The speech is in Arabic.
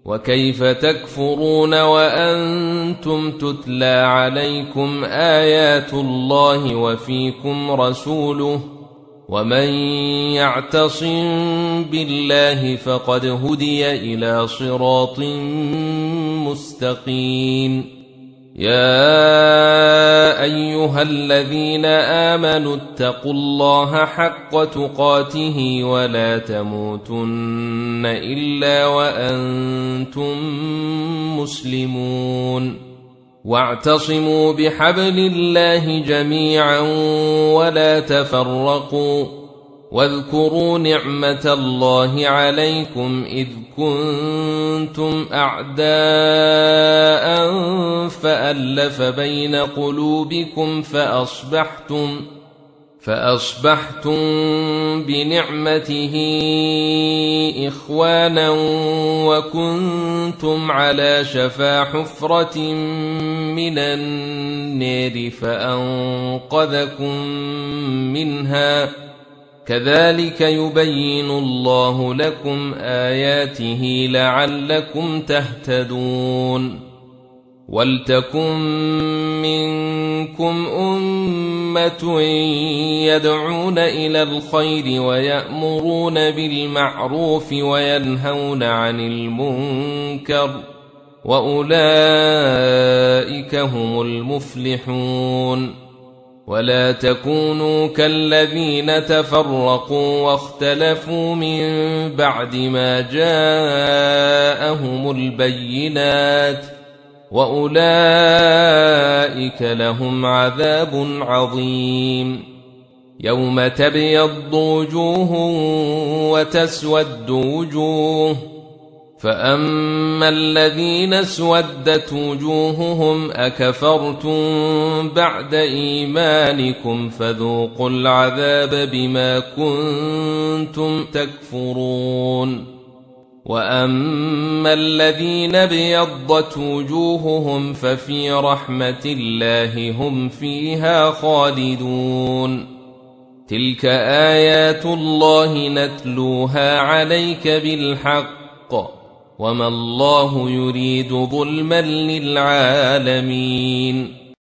وكيف تكفرون وأنتم تتلى عليكم آيات الله وفيكم رسوله ومن يعتصم بالله فقد هدي إلى صراط مستقيم. يا أيها الذين آمنوا اتقوا الله حق تقاته ولا تموتن إلا وأنتم مسلمون. واعتصموا بحبل الله جميعا ولا تفرقوا واذكروا نعمة الله عليكم إذ كنتم أعداء فألف بين قلوبكم فأصبحتم بنعمته إخوانا وكنتم على شفا حفرة من النار فأنقذكم منها كذلك يبين الله لكم آياته لعلكم تهتدون. ولتكن منكم أمة يدعون إلى الخير ويأمرون بالمعروف وينهون عن المنكر وأولئك هم المفلحون. ولا تكونوا كالذين تفرقوا واختلفوا من بعد ما جاءهم البينات وأولئك لهم عذاب عظيم. يوم تبيض وجوه وتسود وجوه فأما الذين اسودت وجوههم أكفرتم بعد إيمانكم فذوقوا العذاب بما كنتم تكفرون. وأما الذين ابيضت وجوههم ففي رحمة الله هم فيها خالدون. تلك آيات الله نتلوها عليك بالحق وما الله يريد ظلما للعالمين.